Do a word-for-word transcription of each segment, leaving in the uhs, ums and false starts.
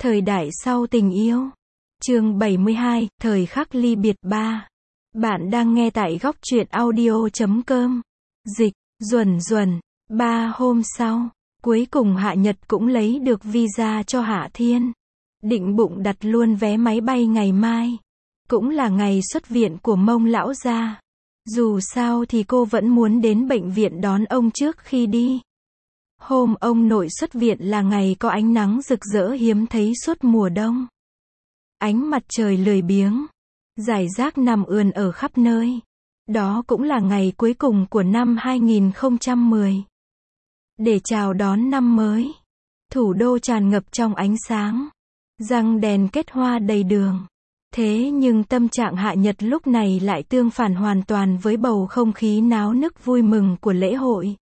Thời đại sau tình yêu. Chương bảy mươi hai, thời khắc ly biệt ba. Bạn đang nghe tại góc truyện audio chấm com. Dịch, Duẩn Duẩn. Ba hôm sau, cuối cùng Hạ Nhật cũng lấy được visa cho Hạ Thiên. Định bụng đặt luôn vé máy bay ngày mai. Cũng là ngày xuất viện của Mông lão gia. Dù sao thì cô vẫn muốn đến bệnh viện đón ông trước khi đi. Hôm ông nội xuất viện là ngày có ánh nắng rực rỡ hiếm thấy suốt mùa đông. Ánh mặt trời lười biếng, rải rác nằm ườn ở khắp nơi. Đó cũng là ngày cuối cùng của năm hai nghìn không trăm mười. Để chào đón năm mới, thủ đô tràn ngập trong ánh sáng, răng đèn kết hoa đầy đường. Thế nhưng tâm trạng Hạ Nhật lúc này lại tương phản hoàn toàn với bầu không khí náo nức vui mừng của lễ hội.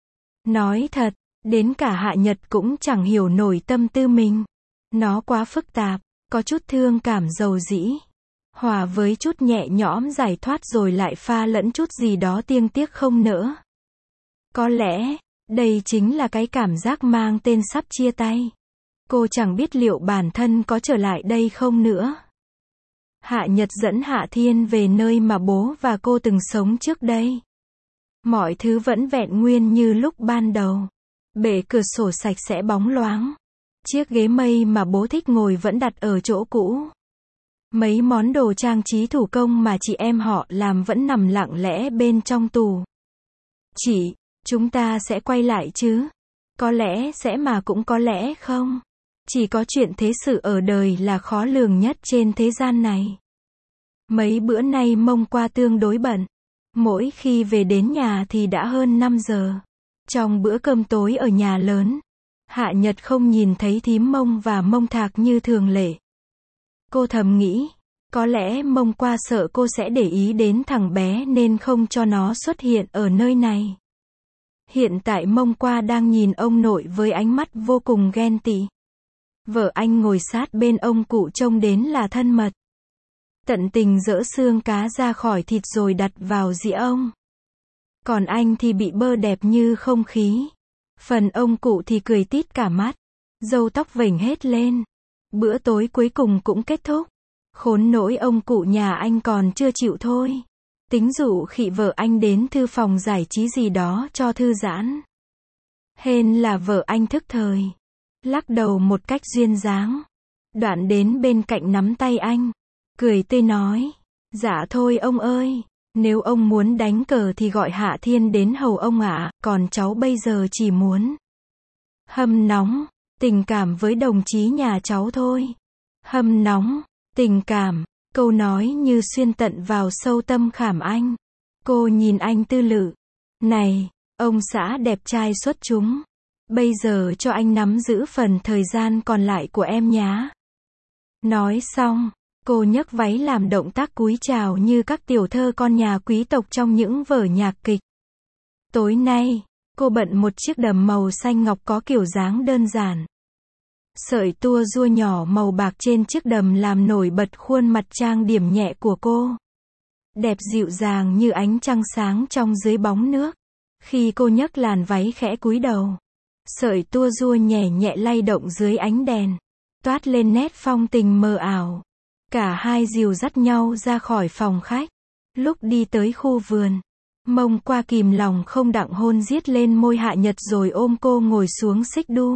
Nói thật, đến cả Hạ Nhật cũng chẳng hiểu nổi tâm tư mình. Nó quá phức tạp, có chút thương cảm dầu dĩ, hòa với chút nhẹ nhõm giải thoát rồi lại pha lẫn chút gì đó tiêng tiếc không nỡ. Có lẽ, đây chính là cái cảm giác mang tên sắp chia tay. Cô chẳng biết liệu bản thân có trở lại đây không nữa. Hạ Nhật dẫn Hạ Thiên về nơi mà bố và cô từng sống trước đây. Mọi thứ vẫn vẹn nguyên như lúc ban đầu. Bệ cửa sổ sạch sẽ bóng loáng. Chiếc ghế mây mà bố thích ngồi vẫn đặt ở chỗ cũ. Mấy món đồ trang trí thủ công mà chị em họ làm vẫn nằm lặng lẽ bên trong tủ. Chị, chúng ta sẽ quay lại chứ? Có lẽ sẽ mà cũng có lẽ không. Chỉ có chuyện thế sự ở đời là khó lường nhất trên thế gian này. Mấy bữa nay Mông qua tương đối bận. Mỗi khi về đến nhà thì đã hơn năm giờ. Trong bữa cơm tối ở nhà lớn, Hạ Nhật không nhìn thấy thím Mông và Mông Thạc như thường lệ. Cô thầm nghĩ, có lẽ Mông qua sợ cô sẽ để ý đến thằng bé nên không cho nó xuất hiện ở nơi này. Hiện tại Mông qua đang nhìn ông nội với ánh mắt vô cùng ghen tị. Vợ anh ngồi sát bên ông cụ trông đến là thân mật. Tận tình giỡ xương cá ra khỏi thịt rồi đặt vào dĩa ông. Còn anh thì bị bơ đẹp như không khí. Phần ông cụ thì cười tít cả mắt. Râu tóc vểnh hết lên. Bữa tối cuối cùng cũng kết thúc. Khốn nỗi ông cụ nhà anh còn chưa chịu thôi. Tính dụ khị vợ anh đến thư phòng giải trí gì đó cho thư giãn. Hên là vợ anh thức thời. Lắc đầu một cách duyên dáng. Đoạn đến bên cạnh nắm tay anh. Cười tươi nói. Dạ thôi ông ơi. Nếu ông muốn đánh cờ thì gọi Hạ Thiên đến hầu ông ạ, còn cháu bây giờ chỉ muốn hâm nóng, tình cảm với đồng chí nhà cháu thôi. Hâm nóng, tình cảm, câu nói như xuyên tận vào sâu tâm khảm anh. Cô nhìn anh tư lự. Này, ông xã đẹp trai xuất chúng. Bây giờ cho anh nắm giữ phần thời gian còn lại của em nhá. Nói xong, cô nhấc váy làm động tác cúi chào như các tiểu thơ con nhà quý tộc trong những vở nhạc kịch. Tối nay, cô bận một chiếc đầm màu xanh ngọc có kiểu dáng đơn giản. Sợi tua rua nhỏ màu bạc trên chiếc đầm làm nổi bật khuôn mặt trang điểm nhẹ của cô. Đẹp dịu dàng như ánh trăng sáng trong dưới bóng nước. Khi cô nhấc làn váy khẽ cúi đầu, sợi tua rua nhẹ nhẹ lay động dưới ánh đèn, toát lên nét phong tình mờ ảo. Cả hai dìu dắt nhau ra khỏi phòng khách. Lúc đi tới khu vườn, Mông qua kìm lòng không đặng hôn giết lên môi Hạ Nhật rồi ôm cô ngồi xuống xích đu.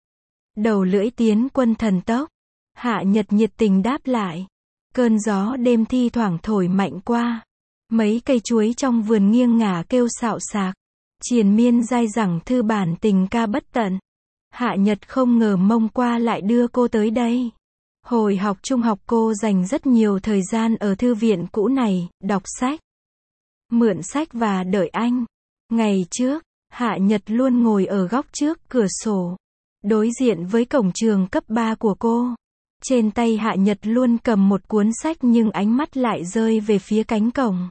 Đầu lưỡi tiến quân thần tốc. Hạ Nhật nhiệt tình đáp lại. Cơn gió đêm thi thoảng thổi mạnh qua. Mấy cây chuối trong vườn nghiêng ngả kêu xạo xạc. Triền miên dai dẳng thư bản tình ca bất tận. Hạ Nhật không ngờ Mông qua lại đưa cô tới đây. Hồi học trung học cô dành rất nhiều thời gian ở thư viện cũ này, đọc sách, mượn sách và đợi anh. Ngày trước, Hạ Nhật luôn ngồi ở góc trước cửa sổ, đối diện với cổng trường cấp ba của cô. Trên tay Hạ Nhật luôn cầm một cuốn sách nhưng ánh mắt lại rơi về phía cánh cổng.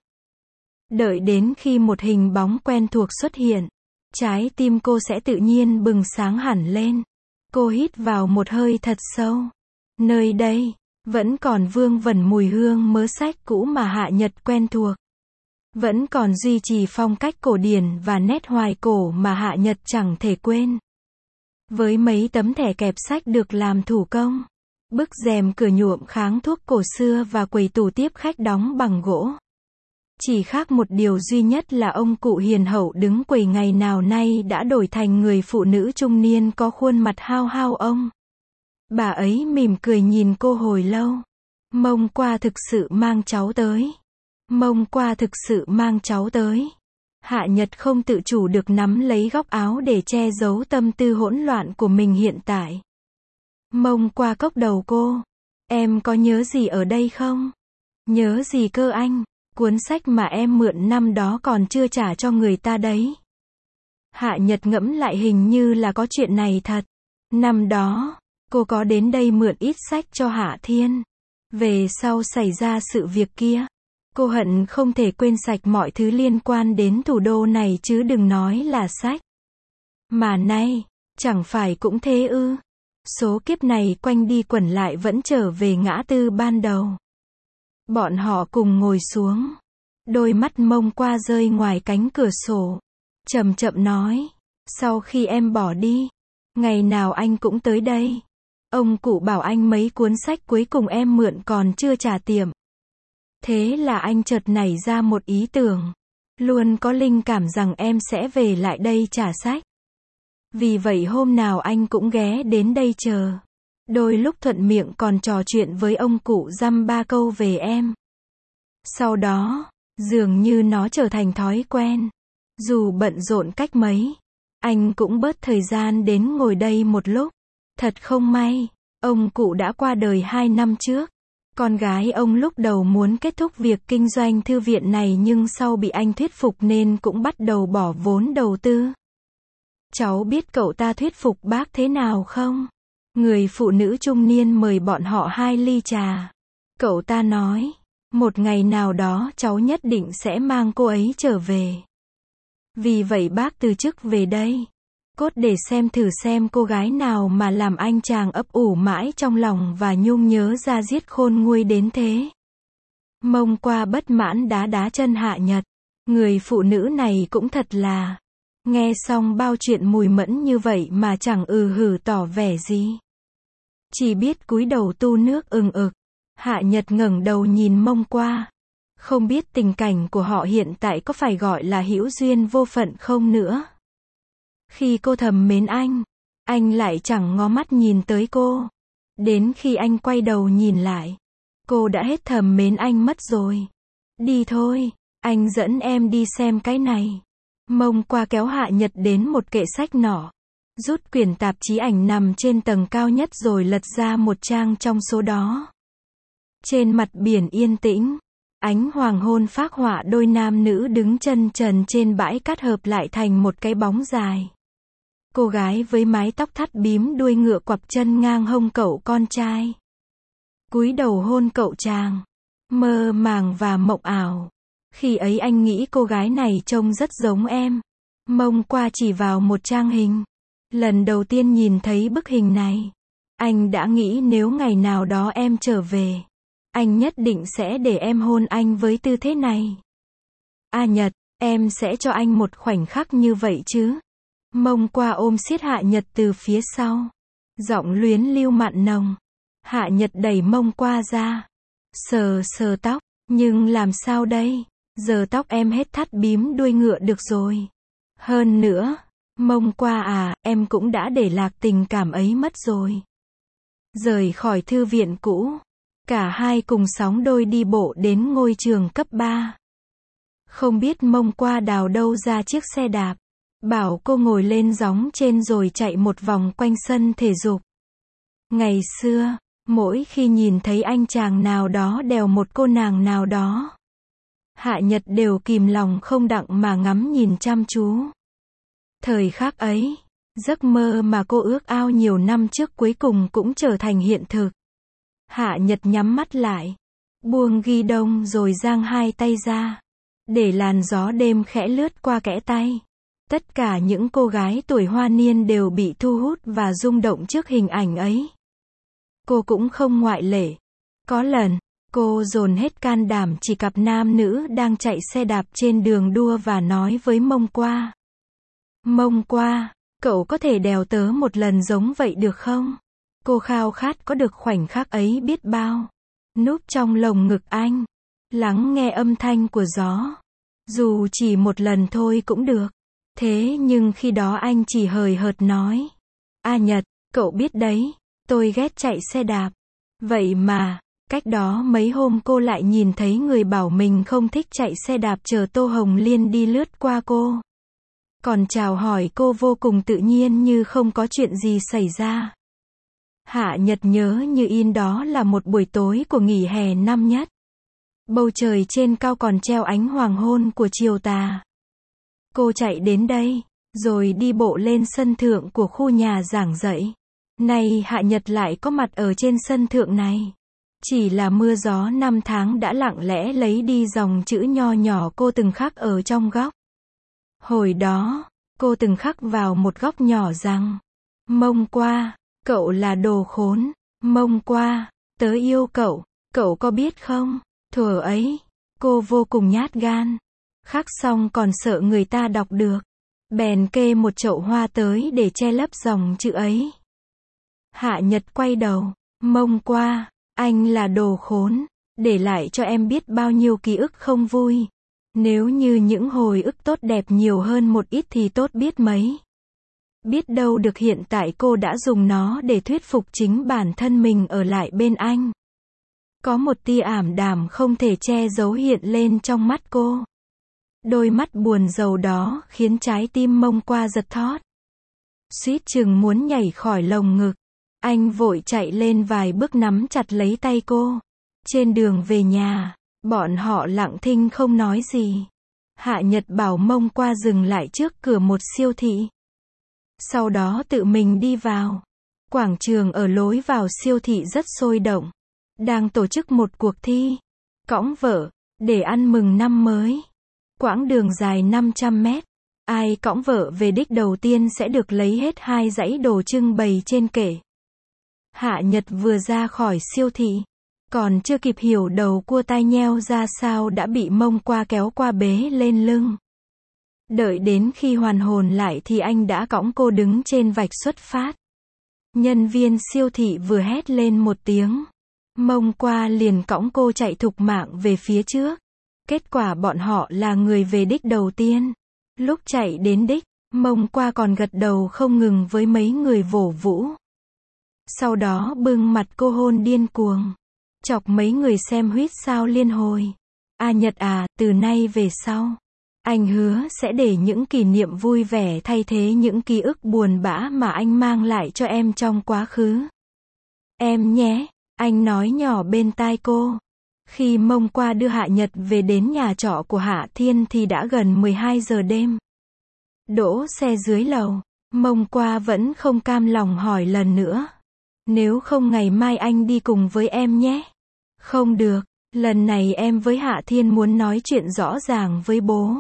Đợi đến khi một hình bóng quen thuộc xuất hiện, trái tim cô sẽ tự nhiên bừng sáng hẳn lên. Cô hít vào một hơi thật sâu. Nơi đây, vẫn còn vương vẩn mùi hương mớ sách cũ mà Hạ Nhật quen thuộc. Vẫn còn duy trì phong cách cổ điển và nét hoài cổ mà Hạ Nhật chẳng thể quên. Với mấy tấm thẻ kẹp sách được làm thủ công, Bức rèm cửa nhuộm kháng thuốc cổ xưa và quầy tủ tiếp khách đóng bằng gỗ. Chỉ khác một điều duy nhất là ông cụ hiền hậu đứng quầy ngày nào nay đã đổi thành người phụ nữ trung niên có khuôn mặt hao hao ông. Bà ấy mỉm cười nhìn cô hồi lâu. Mông qua thực sự mang cháu tới. Mông qua thực sự mang cháu tới. Hạ Nhật không tự chủ được nắm lấy góc áo để che giấu tâm tư hỗn loạn của mình hiện tại. Mông qua cốc đầu cô. Em có nhớ gì ở đây không? Nhớ gì cơ anh? Cuốn sách mà em mượn năm đó còn chưa trả cho người ta đấy. Hạ Nhật ngẫm lại hình như là có chuyện này thật. Năm đó, cô có đến đây mượn ít sách cho Hạ Thiên. Về sau xảy ra sự việc kia. Cô hận không thể quên sạch mọi thứ liên quan đến thủ đô này chứ đừng nói là sách. Mà nay, chẳng phải cũng thế ư. Số kiếp này quanh đi quẩn lại vẫn trở về ngã tư ban đầu. Bọn họ cùng ngồi xuống. Đôi mắt Mông qua rơi ngoài cánh cửa sổ. Chậm chậm nói. Sau khi em bỏ đi, ngày nào anh cũng tới đây. Ông cụ bảo anh mấy cuốn sách cuối cùng em mượn còn chưa trả tiệm. Thế là anh chợt nảy ra một ý tưởng. Luôn có linh cảm rằng em sẽ về lại đây trả sách. Vì vậy hôm nào anh cũng ghé đến đây chờ. Đôi lúc thuận miệng còn trò chuyện với ông cụ dăm ba câu về em. Sau đó, dường như nó trở thành thói quen. Dù bận rộn cách mấy, anh cũng bớt thời gian đến ngồi đây một lúc. Thật không may, ông cụ đã qua đời hai năm trước. Con gái ông lúc đầu muốn kết thúc việc kinh doanh thư viện này nhưng sau bị anh thuyết phục nên cũng bắt đầu bỏ vốn đầu tư. Cháu biết cậu ta thuyết phục bác thế nào không? Người phụ nữ trung niên mời bọn họ hai ly trà. Cậu ta nói, một ngày nào đó cháu nhất định sẽ mang cô ấy trở về. Vì vậy bác từ chức về đây. Cốt để xem thử xem cô gái nào mà làm anh chàng ấp ủ mãi trong lòng và nhung nhớ ra giết khôn nguôi đến thế. Mông qua bất mãn đá đá chân Hạ Nhật. Người phụ nữ này cũng thật là. Nghe xong bao chuyện mùi mẫn như vậy mà chẳng ừ hử tỏ vẻ gì. Chỉ biết cúi đầu tu nước ừng ực. Hạ Nhật ngẩng đầu nhìn Mông qua. Không biết tình cảnh của họ hiện tại có phải gọi là hữu duyên vô phận không nữa. Khi cô thầm mến anh, anh lại chẳng ngó mắt nhìn tới cô. Đến khi anh quay đầu nhìn lại, cô đã hết thầm mến anh mất rồi. Đi thôi, anh dẫn em đi xem cái này. Mông qua kéo Hạ Nhật đến một kệ sách nọ. Rút quyển tạp chí ảnh nằm trên tầng cao nhất rồi lật ra một trang trong số đó. Trên mặt biển yên tĩnh, ánh hoàng hôn phác họa đôi nam nữ đứng chân trần trên bãi cát hợp lại thành một cái bóng dài. Cô gái với mái tóc thắt bím đuôi ngựa quặp chân ngang hông cậu con trai. Cúi đầu hôn cậu chàng. Mơ màng và mộng ảo. Khi ấy anh nghĩ cô gái này trông rất giống em. Mông qua chỉ vào một trang hình. Lần đầu tiên nhìn thấy bức hình này, anh đã nghĩ nếu ngày nào đó em trở về, anh nhất định sẽ để em hôn anh với tư thế này. A Nhật, em sẽ cho anh một khoảnh khắc như vậy chứ? Mông qua ôm siết Hạ Nhật từ phía sau. Giọng luyến lưu mặn nồng. Hạ Nhật đẩy Mông qua ra. Sờ sờ tóc. Nhưng làm sao đây? Giờ tóc em hết thắt bím đuôi ngựa được rồi. Hơn nữa, Mông qua à, em cũng đã để lạc tình cảm ấy mất rồi. Rời khỏi thư viện cũ, cả hai cùng sóng đôi đi bộ đến ngôi trường cấp ba. Không biết Mông qua đào đâu ra chiếc xe đạp. Bảo cô ngồi lên gióng trên rồi chạy một vòng quanh sân thể dục. Ngày xưa, mỗi khi nhìn thấy anh chàng nào đó đèo một cô nàng nào đó, Hạ Nhật đều kìm lòng không đặng mà ngắm nhìn chăm chú. Thời khắc ấy, giấc mơ mà cô ước ao nhiều năm trước cuối cùng cũng trở thành hiện thực. Hạ Nhật nhắm mắt lại, buông ghi đông rồi giang hai tay ra, để làn gió đêm khẽ lướt qua kẽ tay. Tất cả những cô gái tuổi hoa niên đều bị thu hút và rung động trước hình ảnh ấy. Cô cũng không ngoại lệ. Có lần, cô dồn hết can đảm chỉ cặp nam nữ đang chạy xe đạp trên đường đua và nói với Mông qua. Mông qua, cậu có thể đèo tớ một lần giống vậy được không? Cô khao khát có được khoảnh khắc ấy biết bao. Núp trong lồng ngực anh, lắng nghe âm thanh của gió. Dù chỉ một lần thôi cũng được. Thế nhưng khi đó anh chỉ hời hợt nói. A Nhật, cậu biết đấy, tôi ghét chạy xe đạp. Vậy mà, cách đó mấy hôm cô lại nhìn thấy người bảo mình không thích chạy xe đạp chờ Tô Hồng Liên đi lướt qua cô. Còn chào hỏi cô vô cùng tự nhiên như không có chuyện gì xảy ra. Hạ Nhật nhớ như in đó là một buổi tối của nghỉ hè năm nhất. Bầu trời trên cao còn treo ánh hoàng hôn của chiều tà. Cô chạy đến đây, rồi đi bộ lên sân thượng của khu nhà giảng dạy. Này Hạ Nhật lại có mặt ở trên sân thượng này. Chỉ là mưa gió năm tháng đã lặng lẽ lấy đi dòng chữ nho nhỏ cô từng khắc ở trong góc. Hồi đó, cô từng khắc vào một góc nhỏ rằng: Mông Qua, cậu là đồ khốn. Mông Qua, tớ yêu cậu, cậu có biết không? Thuở ấy, cô vô cùng nhát gan. Khắc xong còn sợ người ta đọc được. Bèn kê một chậu hoa tới để che lấp dòng chữ ấy. Hạ Nhật quay đầu. Mông Qua, anh là đồ khốn. Để lại cho em biết bao nhiêu ký ức không vui. Nếu như những hồi ức tốt đẹp nhiều hơn một ít thì tốt biết mấy. Biết đâu được hiện tại cô đã dùng nó để thuyết phục chính bản thân mình ở lại bên anh. Có một tia ảm đạm không thể che giấu hiện lên trong mắt cô. Đôi mắt buồn rầu đó khiến trái tim Mông Qua giật thót. Suýt chừng muốn nhảy khỏi lồng ngực. Anh vội chạy lên vài bước nắm chặt lấy tay cô. Trên đường về nhà, bọn họ lặng thinh không nói gì. Hạ Nhật bảo Mông Qua dừng lại trước cửa một siêu thị. Sau đó tự mình đi vào. Quảng trường ở lối vào siêu thị rất sôi động. Đang tổ chức một cuộc thi cõng vợ để ăn mừng năm mới. Quãng đường dài năm trăm mét. Ai cõng vợ về đích đầu tiên sẽ được lấy hết hai dãy đồ trưng bày trên kệ. Hạ Nhật vừa ra khỏi siêu thị, còn chưa kịp hiểu đầu cua tai nheo ra sao đã bị Mông Qua kéo qua bế lên lưng. Đợi đến khi hoàn hồn lại thì anh đã cõng cô đứng trên vạch xuất phát. Nhân viên siêu thị vừa hét lên một tiếng. Mông Qua liền cõng cô chạy thục mạng về phía trước. Kết quả bọn họ là người về đích đầu tiên. Lúc chạy đến đích, Mông Qua còn gật đầu không ngừng với mấy người vỗ vũ. Sau đó bưng mặt cô hôn điên cuồng. Chọc mấy người xem huýt sáo liên hồi. A Nhật à, từ nay về sau, anh hứa sẽ để những kỷ niệm vui vẻ thay thế những ký ức buồn bã mà anh mang lại cho em trong quá khứ. Em nhé, anh nói nhỏ bên tai cô. Khi Mông Qua đưa Hạ Nhật về đến nhà trọ của Hạ Thiên thì đã gần mười hai giờ đêm. Đỗ xe dưới lầu, Mông Qua vẫn không cam lòng hỏi lần nữa. Nếu không ngày mai anh đi cùng với em nhé. Không được, lần này em với Hạ Thiên muốn nói chuyện rõ ràng với bố.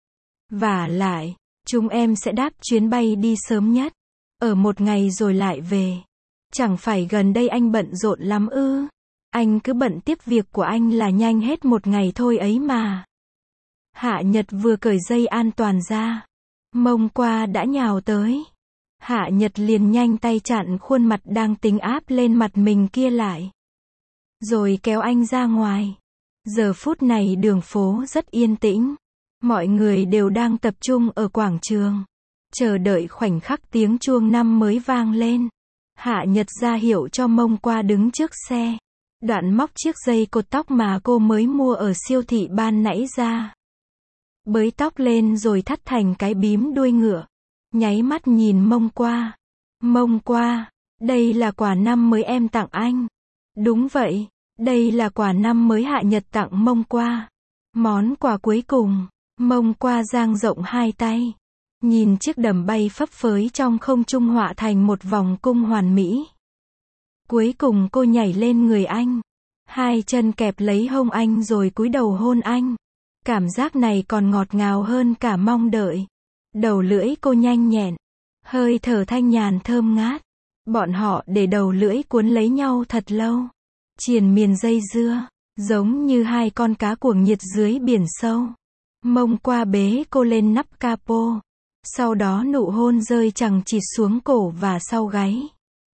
Vả lại, chúng em sẽ đáp chuyến bay đi sớm nhất. Ở một ngày rồi lại về. Chẳng phải gần đây anh bận rộn lắm ư? Anh cứ bận tiếp việc của anh là nhanh hết một ngày thôi ấy mà. Hạ Nhật vừa cởi dây an toàn ra. Mông Qua đã nhào tới. Hạ Nhật liền nhanh tay chặn khuôn mặt đang tính áp lên mặt mình kia lại. Rồi kéo anh ra ngoài. Giờ phút này đường phố rất yên tĩnh. Mọi người đều đang tập trung ở quảng trường. Chờ đợi khoảnh khắc tiếng chuông năm mới vang lên. Hạ Nhật ra hiệu cho Mông Qua đứng trước xe. Đoạn móc chiếc dây cột tóc mà cô mới mua ở siêu thị ban nãy ra. Bới tóc lên rồi thắt thành cái bím đuôi ngựa. Nháy mắt nhìn Mông Qua. Mông Qua, đây là quà năm mới em tặng anh. Đúng vậy, đây là quà năm mới Hạ Nhật tặng Mông Qua. Món quà cuối cùng, Mông Qua dang rộng hai tay. Nhìn chiếc đầm bay phấp phới trong không trung họa thành một vòng cung hoàn mỹ. Cuối cùng cô nhảy lên người anh. Hai chân kẹp lấy hông anh rồi cúi đầu hôn anh. Cảm giác này còn ngọt ngào hơn cả mong đợi. Đầu lưỡi cô nhanh nhẹn. Hơi thở thanh nhàn thơm ngát. Bọn họ để đầu lưỡi cuốn lấy nhau thật lâu. Triền miên dây dưa. Giống như hai con cá cuồng nhiệt dưới biển sâu. Mông Qua bế cô lên nắp capo. Sau đó nụ hôn rơi chằng chịt xuống cổ và sau gáy.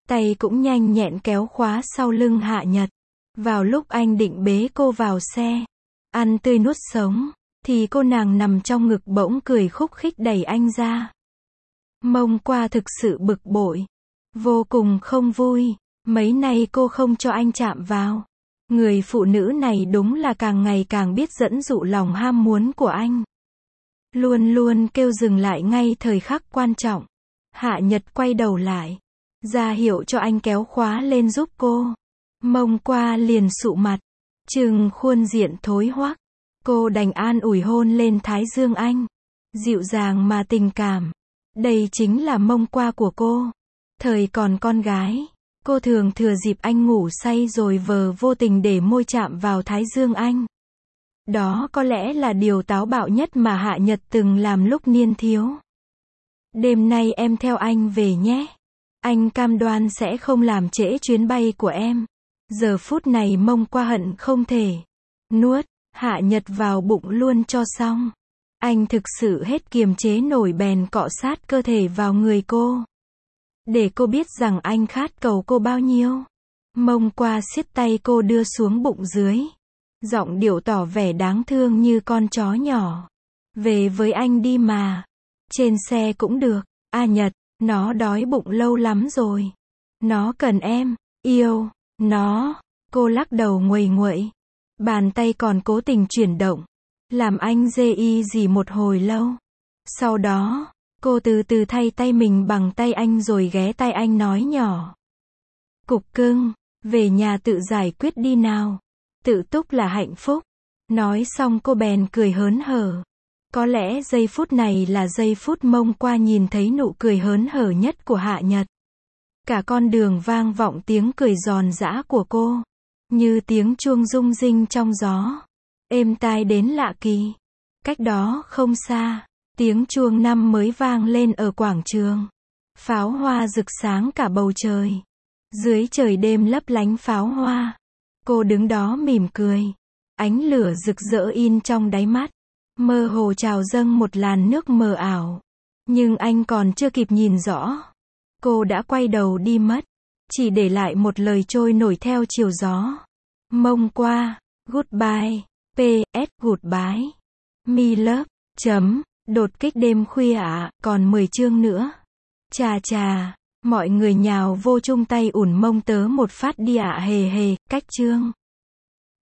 tay cũng nhanh nhẹn kéo khóa sau lưng Hạ Nhật. Vào lúc anh định bế cô vào xe, ăn tươi nuốt sống, thì cô nàng nằm trong ngực bỗng cười khúc khích đẩy anh ra. Mông Qua thực sự bực bội, vô cùng không vui, mấy nay cô không cho anh chạm vào. Người phụ nữ này đúng là càng ngày càng biết dẫn dụ lòng ham muốn của anh. Luôn luôn kêu dừng lại ngay thời khắc quan trọng. Hạ Nhật quay đầu lại, ra hiệu cho anh kéo khóa lên giúp cô. Mông Qua liền sụ mặt, trừng khuôn diện thối hoắc. Cô đành an ủi hôn lên thái dương anh, dịu dàng mà tình cảm. Đây chính là Mông Qua của cô. Thời còn con gái, cô thường thừa dịp anh ngủ say rồi vờ vô tình để môi chạm vào thái dương anh. Đó có lẽ là điều táo bạo nhất mà Hạ Nhật từng làm lúc niên thiếu. Đêm nay em theo anh về nhé. Anh cam đoan sẽ không làm trễ chuyến bay của em. Giờ phút này Mông Qua hận không thể nuốt Hạ Nhật vào bụng luôn cho xong. Anh thực sự hết kiềm chế nổi bèn cọ sát cơ thể vào người cô, để cô biết rằng anh khát cầu cô bao nhiêu. Mông Qua siết tay cô đưa xuống bụng dưới, giọng điệu tỏ vẻ đáng thương như con chó nhỏ. Về với anh đi mà. Trên xe cũng được. A Nhật, nó đói bụng lâu lắm rồi. Nó cần em, yêu, nó. Cô lắc đầu nguầy nguậy. Bàn tay còn cố tình chuyển động, làm anh dê y gì một hồi lâu. Sau đó, cô từ từ thay tay mình bằng tay anh rồi ghé tai anh nói nhỏ. Cục cưng, về nhà tự giải quyết đi nào. Tự túc là hạnh phúc. Nói xong cô bèn cười hớn hở. Có lẽ giây phút này là giây phút Mông Qua nhìn thấy nụ cười hớn hở nhất của Hạ Nhật. Cả con đường vang vọng tiếng cười giòn giã của cô, như tiếng chuông rung rinh trong gió, êm tai đến lạ kỳ. Cách đó không xa, tiếng chuông năm mới vang lên ở quảng trường. Pháo hoa rực sáng cả bầu trời. Dưới trời đêm lấp lánh pháo hoa, cô đứng đó mỉm cười. Ánh lửa rực rỡ in trong đáy mắt, mơ hồ trào dâng một làn nước mờ ảo. Nhưng anh còn chưa kịp nhìn rõ, cô đã quay đầu đi mất, chỉ để lại một lời trôi nổi theo chiều gió. Mông Qua, goodbye, pê ét goodbye, me love, chấm, đột kích đêm khuya ạ, còn mười chương nữa. Chà chà, mọi người nhào vô chung tay ủn mông tớ một phát đi ạ hề hề, cách chương.